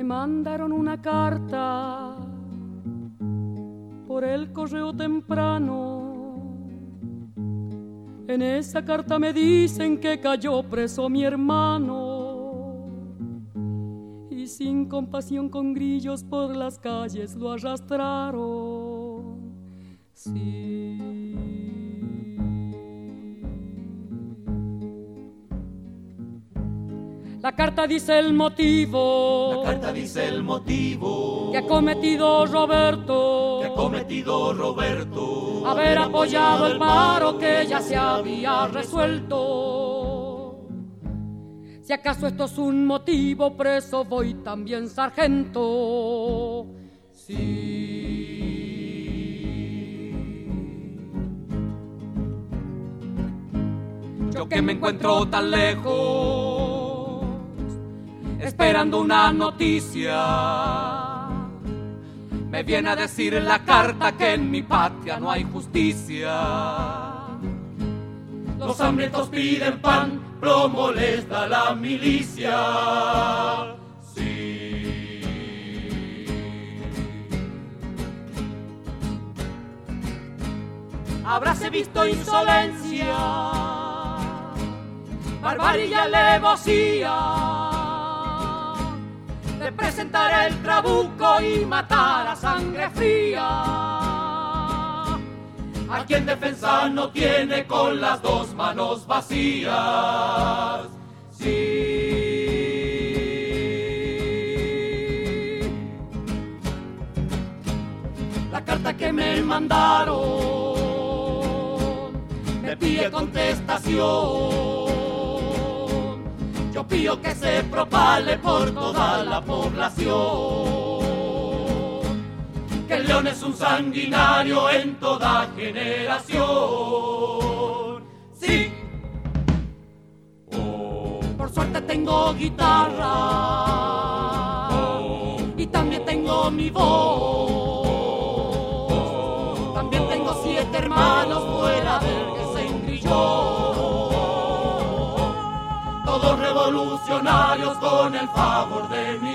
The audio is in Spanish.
mandaron una carta por el correo temprano. En esa carta me dicen que cayó preso mi hermano y sin compasión con grillos por las calles lo arrastraron. Sí. La carta dice el motivo. La carta dice el motivo que ha cometido Roberto. Que ha cometido Roberto. Haber apoyado el paro que ya se había resuelto. Si acaso esto es un motivo, preso voy también, sargento. Sí. Yo que me encuentro tan lejos, esperando una noticia, me viene a decir en la carta que en mi patria no hay justicia. Los hambrientos piden pan, plomo les da la milicia. Sí. Habráse visto insolencia, barbarie y alevosía de presentar el trabuco y matar a sangre fría. A quien defensa no tiene con las dos manos vacías. Sí. La carta que me mandaron me pide contestación. Yo pido que se propale por toda la población que el león es un sanguinario en toda generación. Sí. Oh. Por suerte tengo guitarra. Oh. Y también tengo mi voz. Oh. También tengo 7 hermanos fuera del que se engrilló. Todos revolucionarios con el favor de mi